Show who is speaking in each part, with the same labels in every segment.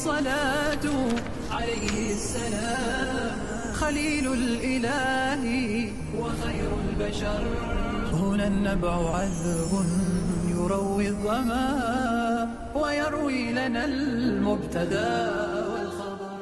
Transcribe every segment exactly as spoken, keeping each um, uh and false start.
Speaker 1: الصلاة عليه السلام خليل الإله وخير البشر. هنا النبع عذب يروي الظما ويروي لنا المبتدى والخبر.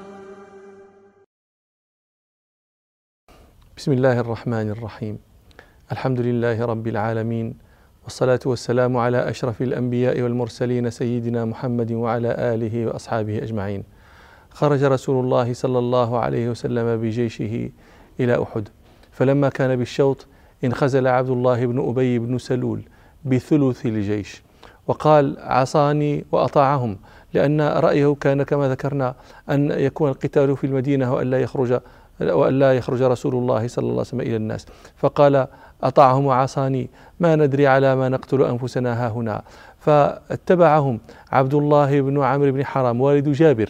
Speaker 2: بسم الله الرحمن الرحيم. الحمد لله رب العالمين، والصلاة والسلام على أشرف الأنبياء والمرسلين سيدنا محمد وعلى آله وأصحابه أجمعين. خرج رسول الله صلى الله عليه وسلم بجيشه إلى أحد، فلما كان بالشوط انخزل عبد الله بن أبي بن سلول بثلث الجيش وقال عصاني وأطاعهم، لأن رأيه كان كما ذكرنا أن يكون القتال في المدينة وأن لا يخرج وأن لا يخرج رسول الله صلى الله عليه وسلم إلى الناس، فقال أطاعهم وعصاني ما ندري على ما نقتل أنفسنا هاهنا. فاتبعهم عبد الله بن عمرو بن حرام والد جابر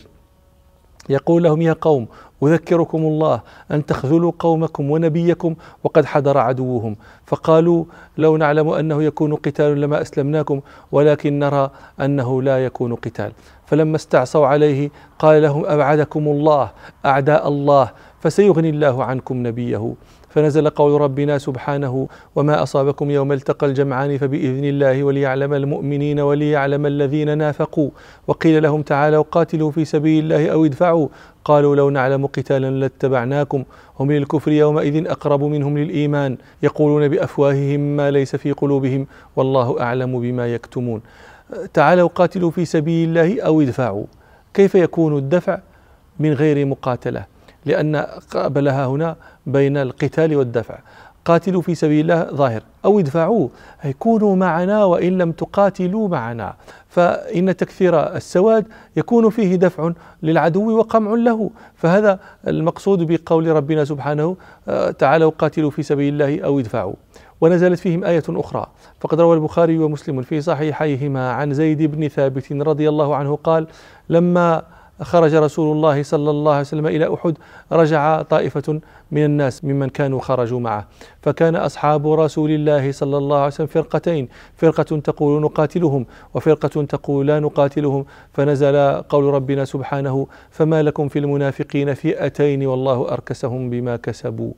Speaker 2: يقول لهم يا قوم أذكركم الله أن تخذلوا قومكم ونبيكم وقد حضر عدوهم. فقالوا لو نعلم أنه يكون قتال لما أسلمناكم، ولكن نرى أنه لا يكون قتال. فلما استعصوا عليه قال لهم أبعدكم الله أعداء الله فسيغني الله عنكم نبيه. فنزل قول ربنا سبحانه وما أصابكم يوم التقى الجمعان فبإذن الله وليعلم المؤمنين وليعلم الذين نافقوا. وقيل لهم تعالوا قاتلوا في سبيل الله أو ادفعوا، قالوا لو نعلم قتالا لاتبعناكم هم للكفر يومئذ أقرب منهم للإيمان يقولون بأفواههم ما ليس في قلوبهم والله أعلم بما يكتمون. تعالوا قاتلوا في سبيل الله أو ادفعوا. كيف يكون الدفع من غير مقاتلة؟ لأن قابلها هنا بين القتال والدفع. قاتلوا في سبيل الله ظاهر، أو ادفعوا أي كونوا معنا وإن لم تقاتلوا معنا، فإن تكثير السواد يكون فيه دفع للعدو وقمع له. فهذا المقصود بقول ربنا سبحانه تعالوا قاتلوا في سبيل الله أو ادفعوا. ونزلت فيهم آية أخرى، فقد روى البخاري ومسلم في صحيحيهما عن زيد بن ثابت رضي الله عنه قال لما خرج رسول الله صلى الله عليه وسلم إلى أحد رجع طائفة من الناس ممن كانوا خرجوا معه، فكان أصحاب رسول الله صلى الله عليه وسلم فرقتين، فرقة تقول نقاتلهم وفرقة تقول لا نقاتلهم. فنزل قول ربنا سبحانه فما لكم في المنافقين فئتين والله أركسهم بما كسبوا.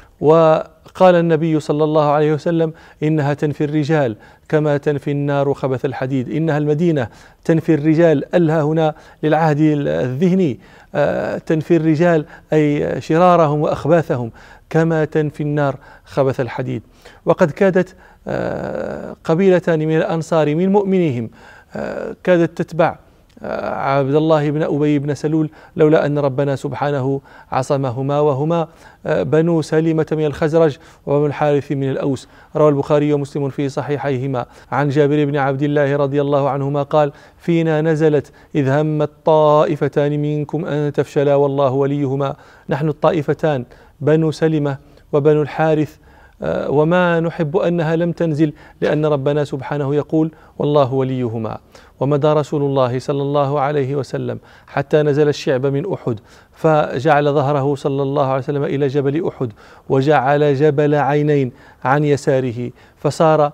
Speaker 2: وقال النبي صلى الله عليه وسلم إنها تنفي الرجال كما تنفي النار خبث الحديد. إنها المدينة تنفي الرجال، ألها هنا للعهد الذهني، تنفي الرجال أي شرارهم وأخباثهم كما تنفي النار خبث الحديد. وقد كادت قبيلتان من الأنصار من مؤمنيهم كادت تتبع عبد الله بن أبي بن سلول لولا أن ربنا سبحانه عصمهما، وهما بنو سلمة من الخزرج وبنو الحارث من الأوس. روى البخاري ومسلم في صحيحيهما عن جابر بن عبد الله رضي الله عنهما قال فينا نزلت إذ همت طائفتان منكم أن تفشلا والله وليهما. نحن الطائفتان بنو سلمة وبنو الحارث، وما نحب أنها لم تنزل لأن ربنا سبحانه يقول والله وليهما. ومدى رسول الله صلى الله عليه وسلم حتى نزل الشعب من أحد، فجعل ظهره صلى الله عليه وسلم إلى جبل أحد وجعل جبل عينين عن يساره، فصار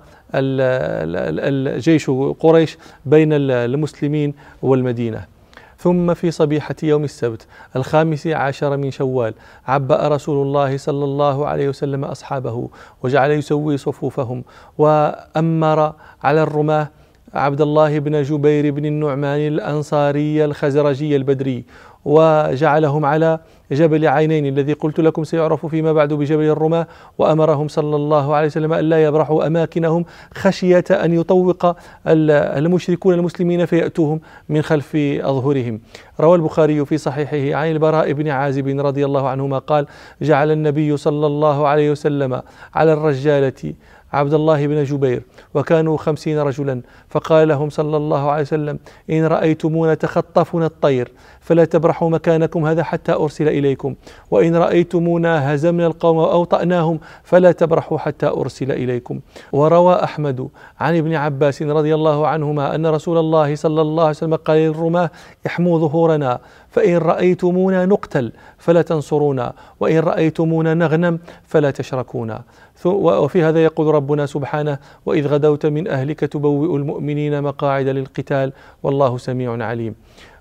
Speaker 2: الجيش قريش بين المسلمين والمدينة. ثم في صبيحة يوم السبت الخامس عشر من شوال عبأ رسول الله صلى الله عليه وسلم أصحابه وجعل يسوي صفوفهم، وأمر على الرماة عبد الله بن جبير بن النعمان الأنصاري الخزرجي البدري، وجعلهم على جبل عينين الذي قلت لكم سيعرف فيما بعد بجبل الرماة. وأمرهم صلى الله عليه وسلم أن لا يبرحوا أماكنهم خشية أن يطوق المشركون المسلمين فيأتوهم من خلف أظهرهم. روى البخاري في صحيحه عن البراء بن عازب رضي الله عنهما قال جعل النبي صلى الله عليه وسلم على الرجالة عبد الله بن جبير وكانوا خمسين رجلا، فقال لهم صلى الله عليه وسلم إن رأيتمونا تخطفنا الطير فلا تبرحوا مكانكم هذا حتى أرسل إليكم، وإن رأيتمونا هزمنا القوم وأوطأناهم فلا تبرحوا حتى أرسل إليكم. وروى أحمد عن ابن عباس رضي الله عنهما أن رسول الله صلى الله عليه وسلم قال للرماة احموا ظهورنا فإن رأيتمونا نقتل فلا تنصرونا، وإن رأيتمونا نغنم فلا تشركونا. وفي هذا يقول ربنا سبحانه وإذ غدوت من أهلك تبوئ المؤمنين مقاعد للقتال والله سميع عليم.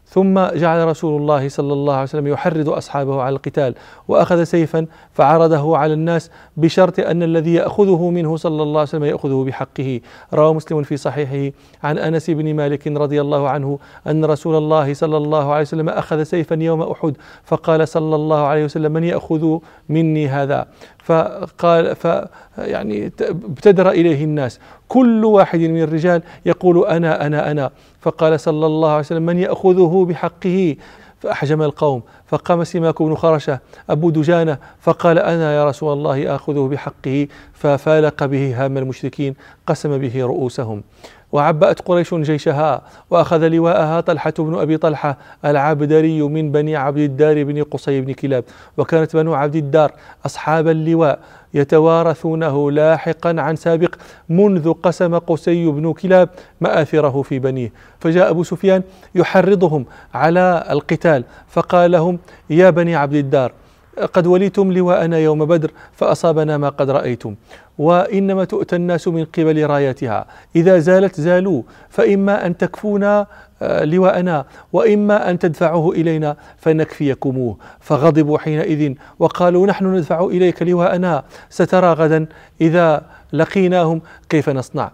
Speaker 2: ثم جعل رسول الله صلى الله عليه وسلم يحرض أصحابه على القتال، وأخذ سيفا فعرضه على الناس بشرط أن الذي يأخذه منه صلى الله عليه وسلم يأخذه بحقه. روى مسلم في صحيحه عن أنس بن مالك رضي الله عنه أن رسول الله صلى الله عليه وسلم أخذ سيفا يوم أحد، فقال صلى الله عليه وسلم: من يأخذ مني هذا؟ فقال ف يعني ابتدر إليه الناس، كل واحد من الرجال يقول: أنا أنا أنا. فقال صلى الله عليه وسلم: من يأخذه بحقه؟ فأحجم القوم، فقام سماك بن خرشة أبو دجانة فقال: أنا يا رسول الله آخذه بحقه، ففالق به هام المشركين، قسم به رؤوسهم. وعبأت قريش جيشها، وأخذ لواءها طلحة بن أبي طلحة العبدري من بني عبد الدار بن قصي بن كلاب. وكانت بنو عبد الدار أصحاب اللواء يتوارثونه لاحقا عن سابق، منذ قسم قصي بن كلاب مآثره في بنيه. فجاء أبو سفيان يحرضهم على القتال، فقال لهم: يا بني عبد الدار، قد وليتم لواءنا يوم بدر فأصابنا ما قد رأيتم، وإنما تؤتى الناس من قبل رايتها، إذا زالت زالوا، فإما أن تكفونا لواءنا وإما أن تدفعوه إلينا فنكفيكموه. فغضبوا حينئذ وقالوا: نحن ندفع إليك لواءنا، سترى غدا إذا لقيناهم كيف نصنع.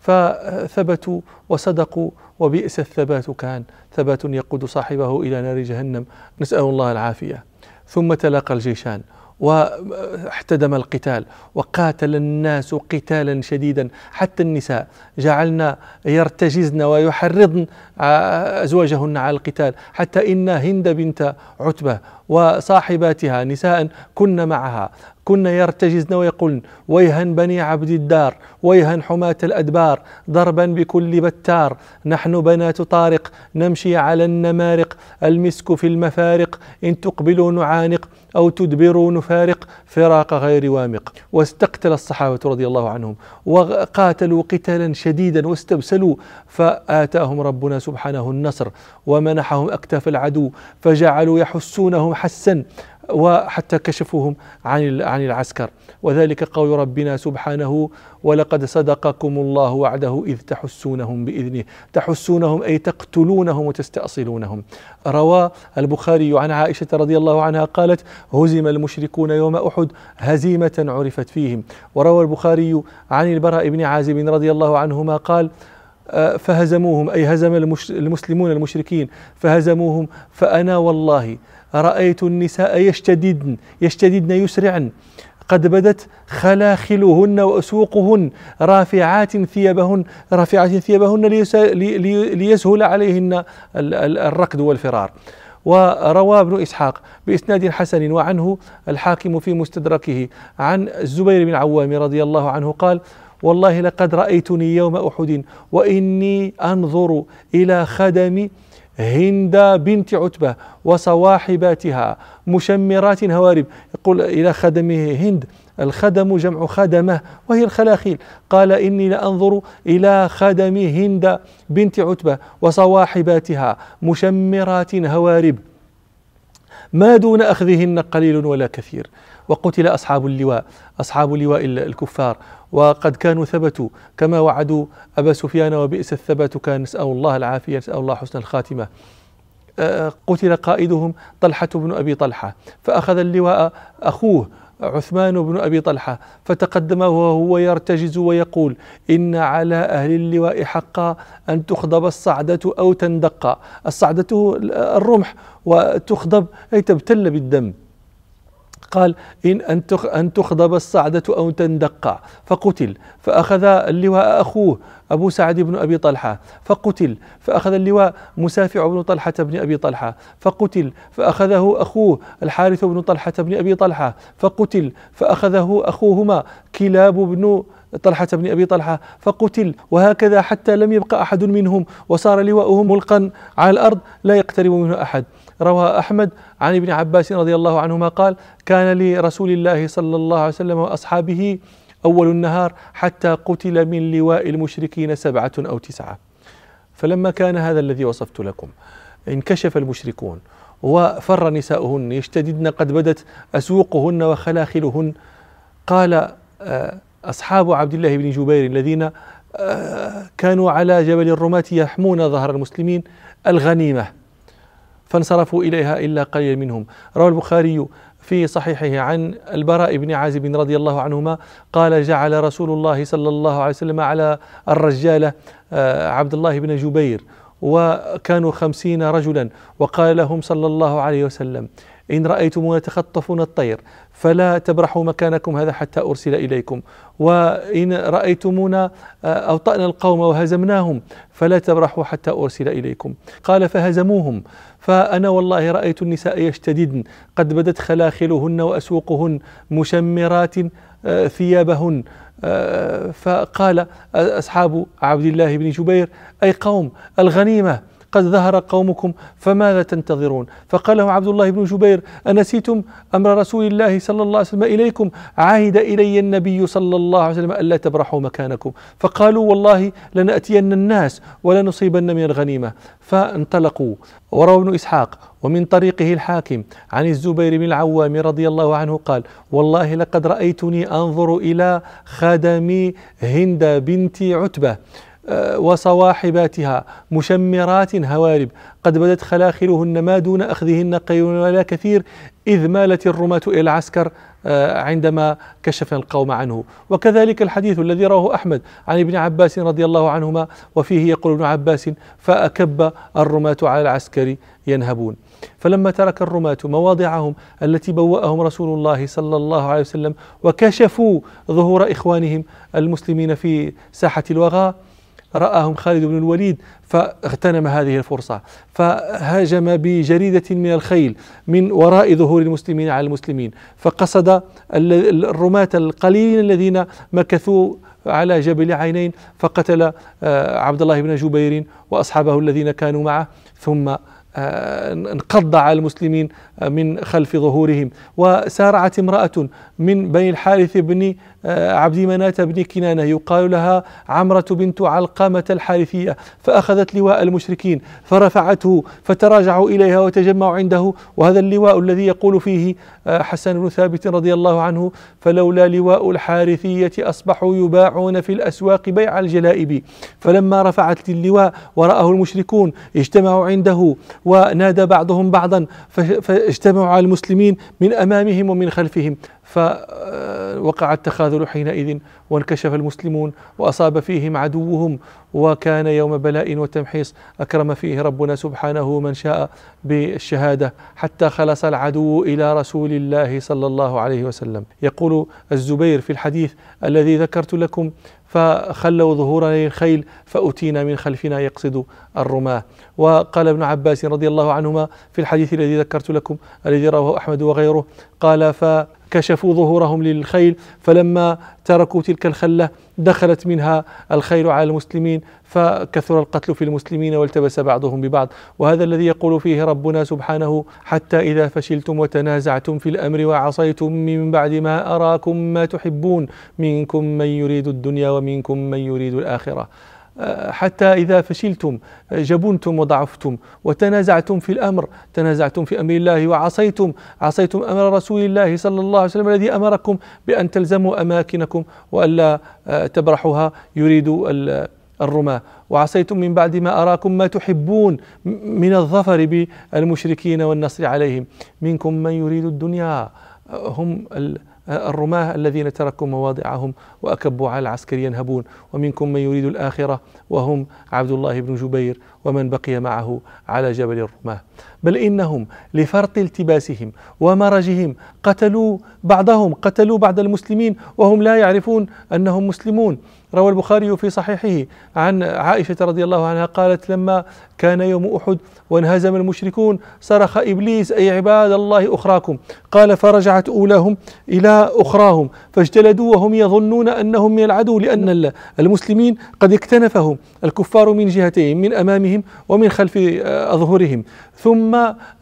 Speaker 2: فثبتوا وصدقوا، وبئس الثبات كان، ثبات يقود صاحبه إلى نار جهنم، نسأل الله العافية. ثم تلاقى الجيشان واحتدم القتال، وقاتل الناس قتالا شديدا، حتى النساء جعلنا يرتجزن ويحرضن أزواجهن على القتال، حتى إن هند بنت عتبة وصاحباتها نساء كن معها كن يرتجزن ويقولن: ويها بني عبد الدار، ويها حماة الأدبار، ضربا بكل بتار، نحن بنات طارق نمشي على النمارق، المسك في المفارق، إن تقبلوا نعانق أو تدبروا نفارق، فراق غير وامق. واستقتل الصحابة رضي الله عنهم وقاتلوا قتالا شديدا واستبسلوا، فآتاهم ربنا سبحانه النصر ومنحهم أكتاف العدو، فجعلوا يحسونهم حسا، وحتى كشفوهم عن عن العسكر. وذلك قول ربنا سبحانه: ولقد صدقكم الله وعده إذ تحسونهم بإذنه، تحسونهم أي تقتلونهم وتستأصلونهم. روى البخاري عن عائشة رضي الله عنها قالت: هزم المشركون يوم أحد هزيمة عرفت فيهم. وروى البخاري عن البراء بن عازب رضي الله عنهما قال: فهزموهم أي هزم المسلمون المشركين فهزموهم، فأنا والله رأيت النساء يشتددن يشتددن يسرعن، قد بدت خلاخلهن وأسوقهن رافعات ثيابهن رافعات ثيابهن ليسهل عليهن الركض والفرار. وروى ابن إسحاق بإسناد حسن وعنه الحاكم في مستدركه عن الزبير بن العوام رضي الله عنه قال: والله لقد رأيتني يوم أحد وإني أنظر إلى خدم هند بنت عتبة وصواحباتها مشمرات هوارب. يقول إلى خدم هند، الخدم جمع خدمة وهي الخلاخيل. قال: إني لأنظر إلى خدم هند بنت عتبة وصواحباتها مشمرات هوارب، ما دون أخذهن قليل ولا كثير. وقتل أصحاب اللواء أصحاب لواء الكفار، وقد كانوا ثبتوا كما وعدوا أبا سفيان، وبئس الثبات كان، نسأل الله العافية، نسأل الله حسن الخاتمة. قتل قائدهم طلحة بن أبي طلحة، فأخذ اللواء أخوه عثمان بن أبي طلحة، فتقدم وهو يرتجز ويقول: إن على أهل اللواء حقا أن تخضب الصعدة أو تندق. الصعدة الرمح، وتخضب أي تبتل بالدم. قال: إن أن تخضب الصعدة أو تندق، فقتل. فأخذ اللواء أخوه أبو سعد بن أبي طلحة فقتل، فأخذ اللواء مسافع بن طلحة بن أبي طلحة فقتل، فأخذه أخوه الحارث بن طلحة بن أبي طلحة فقتل، فأخذه أخوهما كلاب بن طلحة بن أبي طلحة فقتل، وهكذا حتى لم يبقى أحد منهم، وصار لواؤهم ملقا على الأرض لا يقترب منه أحد. روى أحمد عن ابن عباس رضي الله عنهما قال: كان لرسول الله صلى الله عليه وسلم وأصحابه أول النهار حتى قتل من لواء المشركين سبعة أو تسعة. فلما كان هذا الذي وصفت لكم انكشف المشركون وفر نساؤهن يشتددن، قد بدت أسوقهن وخلاخلهن. قال أصحاب عبد الله بن جبير الذين كانوا على جبل الرماة يحمون ظهر المسلمين: الغنيمة. فانصرفوا إليها إلا قليل منهم. روى البخاري في صحيحه عن البراء بن عازب رضي الله عنهما قال: جعل رسول الله صلى الله عليه وسلم على الرجالة عبد الله بن جبير، وكانوا خمسين رجلا، وقال لهم صلى الله عليه وسلم: إن رأيتمونا تخطفون الطير فلا تبرحوا مكانكم هذا حتى أرسل إليكم، وإن رأيتمونا أوطأنا القوم وهزمناهم فلا تبرحوا حتى أرسل إليكم. قال: فهزموهم، فأنا والله رأيت النساء يشتددن قد بدت خلاخلهن وأسوقهن مشمرات ثيابهن. فقال أصحاب عبد الله بن جبير: أي قوم، الغنيمة قد ظهر قومكم فماذا تنتظرون؟ فقال له عبد الله بن جبير: أنسيتم أمر رسول الله صلى الله عليه وسلم إليكم؟ عهد إلي النبي صلى الله عليه وسلم ألا تبرحوا مكانكم. فقالوا: والله لنأتين الناس ولنصيبن من الغنيمة. فانطلقوا. وروى ابن إسحاق ومن طريقه الحاكم عن الزبير بن العوام رضي الله عنه قال: والله لقد رأيتني أنظر إلى خدم هند بنت عتبة وصواحباتها مشمرات هوارب قد بدت خلاخلهن ما دون أخذهن قيل ولا كثير، إذ مالت الرماة إلى العسكر عندما كشف القوم عنه. وكذلك الحديث الذي رواه أحمد عن ابن عباس رضي الله عنهما، وفيه يقول ابن عباس: فأكب الرماة على العسكر ينهبون. فلما ترك الرماة مواضعهم التي بوأهم رسول الله صلى الله عليه وسلم وكشفوا ظهور إخوانهم المسلمين في ساحة الوغى، رآهم خالد بن الوليد فاغتنم هذه الفرصة، فهاجم بجريدة من الخيل من وراء ظهور المسلمين على المسلمين، فقصد الرماة القليلين الذين مكثوا على جبل عينين، فقتل عبد الله بن جبير وأصحابه الذين كانوا معه، ثم انقض على المسلمين من خلف ظهورهم. وسارعت امرأة من بني الحارث بن عبد مناة بن كنانة يقال لها عمرة بنت علقمة الحارثية، فأخذت لواء المشركين فرفعته، فتراجعوا إليها وتجمعوا عنده، وهذا اللواء الذي يقول فيه حسن بن ثابت رضي الله عنه: فلولا لواء الحارثية أصبحوا يباعون في الأسواق بيع الجلائب. فلما رفعت اللواء ورآه المشركون اجتمعوا عنده، ونادى بعضهم بعضا فاجتمعوا على المسلمين من أمامهم ومن خلفهم، فوقع التخاذل حينئذ، وانكشف المسلمون وأصاب فيهم عدوهم. وكان يوم بلاء وتمحيص أكرم فيه ربنا سبحانه من شاء بالشهادة، حتى خلص العدو إلى رسول الله صلى الله عليه وسلم. يقول الزبير في الحديث الذي ذكرت لكم: فخلوا ظهورنا للخيل فأتينا من خلفنا، يقصد الرماة. وقال ابن عباس رضي الله عنهما في الحديث الذي ذكرت لكم الذي رواه أحمد وغيره، قال: فكشفوا ظهورهم للخيل، فلما تركوا تلك الخلة دخلت منها الخيل على المسلمين، فكثر القتل في المسلمين والتبس بعضهم ببعض. وهذا الذي يقول فيه ربنا سبحانه: حتى إذا فشلتم وتنازعتم في الأمر وعصيتم من بعد ما أراكم ما تحبون منكم من يريد الدنيا ومنكم من يريد الآخرة. حتى إذا فشلتم، جبنتم وضعفتم وتنازعتم في الأمر، تنازعتم في أمر الله وعصيتم عصيتم أمر رسول الله صلى الله عليه وسلم الذي أمركم بأن تلزموا أماكنكم وألا تبرحوها، يريد الرماة. وعصيتم من بعد ما أراكم ما تحبون من الظفر بالمشركين والنصر عليهم، منكم من يريد الدنيا، هم الرماة الذين تركوا مواضعهم وأكبوا على العسكر ينهبون، ومنكم من يريد الآخرة وهم عبد الله بن جبير ومن بقي معه على جبل الرماة. بل إنهم لفرط التباسهم ومرجهم قتلوا بعضهم، قتلوا بعض المسلمين وهم لا يعرفون أنهم مسلمون. روى البخاري في صحيحه عن عائشة رضي الله عنها قالت: لما كان يوم أحد وانهزم المشركون صرخ إبليس: أي عباد الله أخراكم. قال: فرجعت أولاهم إلى أخراهم فاجتلدوا وهم يظنون أنهم من العدو، لأن المسلمين قد اكتنفهم الكفار من جهتين، من أمامهم ومن خلف أظهرهم. ثم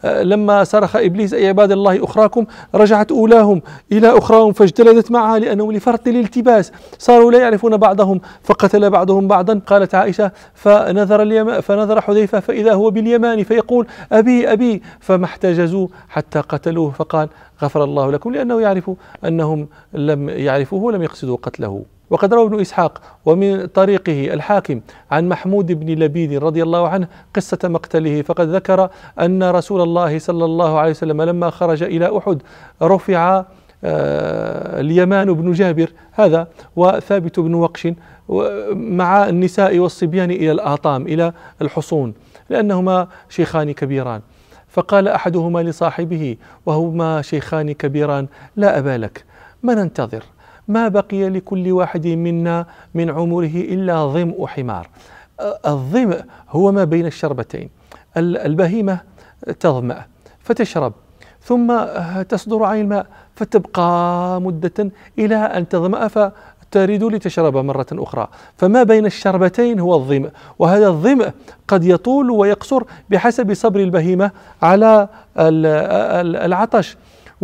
Speaker 2: لما صرخ إبليس: أي عباد الله أخراكم، رجعت أولاهم إلى أخراهم فاجتلدت معها، لأنهم لفرط الالتباس صاروا لا يعرفون بعضهم فقتل بعضهم بعضا. قالت عائشة: فنظر اليم... فنظر حذيفة فإذا هو باليمان فيقول: أبي أبي، فما احتجزوا حتى قتلوه، فقال: غفر الله لكم، لأنه يعرف أنهم لم يعرفوه ولم يقصدوا قتله. وقد روى ابن إسحاق ومن طريقه الحاكم عن محمود بن لبيد رضي الله عنه قصة مقتله، فقد ذكر أن رسول الله صلى الله عليه وسلم لما خرج إلى أحد رفع اليمان بن جابر هذا وثابت بن وقش مع النساء والصبيان إلى الآطام إلى الحصون، لأنهما شيخان كبيران. فقال أحدهما لصاحبه وهما شيخان كبيران: لا أبا لك، ما ننتظر؟ ما بقي لكل واحد منا من عمره إلا ظمء حمار. الظمء هو ما بين الشربتين. البهيمة تظمأ فتشرب ثم تصدر عن الماء فتبقى مدة إلى أن تظمأ فتريد لتشرب مرة أخرى، فما بين الشربتين هو الظمء. وهذا الظمء قد يطول ويقصر بحسب صبر البهيمة على العطش،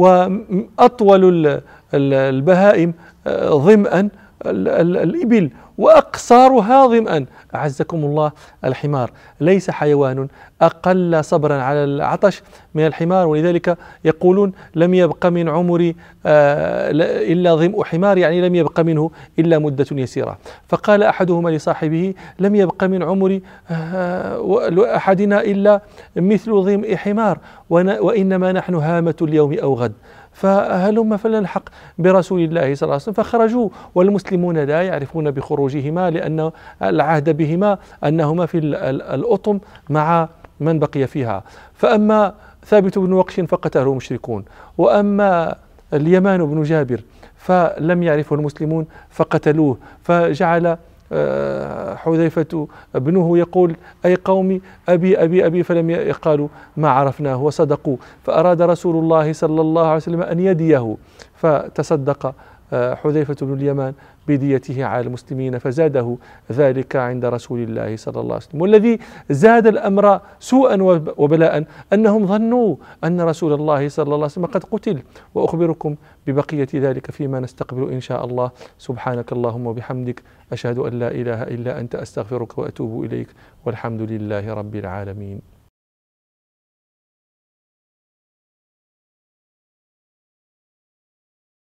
Speaker 2: وأطول البهائم ظمأ الإبل وأقصارها ظمأ أعزكم الله الحمار. ليس حيوان أقل صبرا على العطش من الحمار، ولذلك يقولون لم يبق من عمري إلا ظمء حمار، يعني لم يبق منه إلا مدة يسيرة. فقال أحدهما لصاحبه: لم يبق من عمري أحدنا إلا مثل ظمء حمار، وإنما نحن هامة اليوم أو غد، فهلم فلنلحق برسول الله صلى الله عليه وسلم. فخرجوا والمسلمون لا يعرفون بخروجهما، لأن العهد بهما أنهما في الأطم مع من بقي فيها. فأما ثابت بن وقش فقتله المشركون، وأما اليمان بن جابر فلم يعرفه المسلمون فقتلوه. فجعل حذيفة ابنه يقول: أي قومي أبي أبي أبي، فلم يقالوا ما عرفناه وصدقوا. فأراد رسول الله صلى الله عليه وسلم أن يديه، فتصدق حذيفة بن اليمان بديته على المسلمين، فزاده ذلك عند رسول الله صلى الله عليه وسلم. والذي زاد الأمر سوءا وبلاء أنهم ظنوا أن رسول الله صلى الله عليه وسلم قد قتل. وأخبركم ببقية ذلك فيما نستقبل إن شاء الله. سبحانك اللهم وبحمدك، أشهد أن لا إله إلا أنت، أستغفرك وأتوب إليك، والحمد لله رب العالمين.